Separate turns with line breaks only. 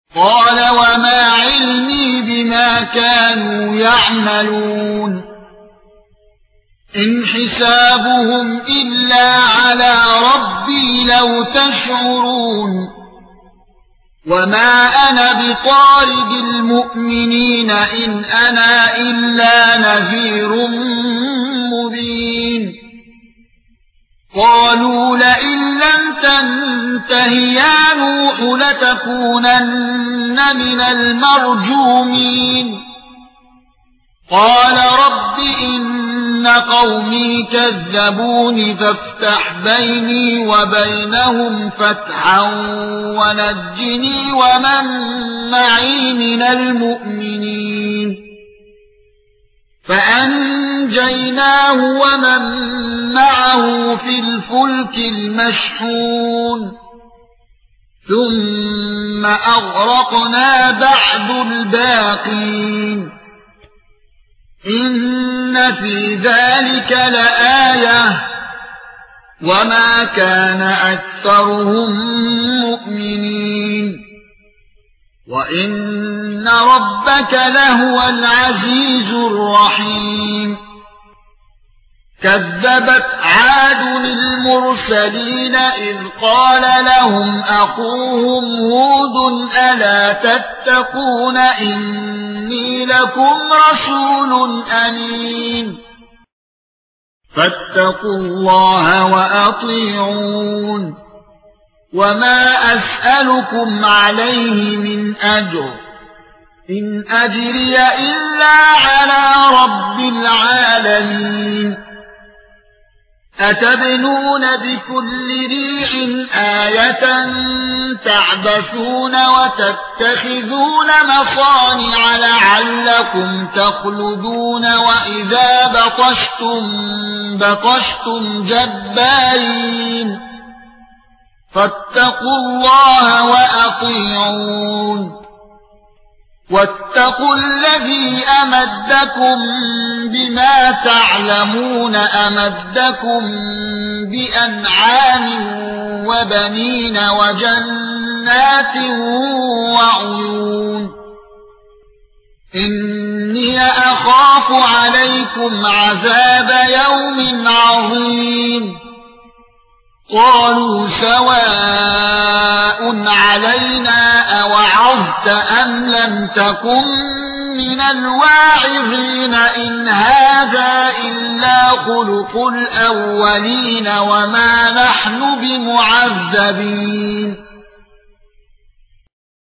قال وما علمي بما كانوا يعملون إن حسابهم إلا على ربي لو تشعرون وما أنا بطارد المؤمنين إن أنا إلا نذير مبين قالوا لئن لم تنته يا نوح لتكونن من المرجومين قال رب إن قومي كذبوني فافتح بيني وبينهم فتحا ونجني ومن معي من المؤمنين فأنجيناه ومن معه في الفلك المشحون ثم أغرقنا بعد الباقين إن في ذلك لآية وما كان أكثرهم مؤمنين وإن ربك لهو العزيز الرحيم كذبت عاد المرسلين إذ قال لهم أخوهم هود ألا تتقون إني لكم رسول أمين فاتقوا الله وأطيعون وما أسألكم عليه من أجر إن أجري إلا على رب العالمين أتبنون بكل ريع آية تعبثون وتتخذون مصانع لعلكم تخلدون وإذا بطشتم جبارين فاتقوا الله وأطيعون واتقوا الذي أمدكم بما تعلمون أمدكم بأنعام وبنين وجنات وعيون إني أخاف عليكم عذاب يوم عظيم قالوا سواء علينا أوعظت أم لم تكن من الواعظين إن هذا إلا خلق الأولين وما نحن بمعذبين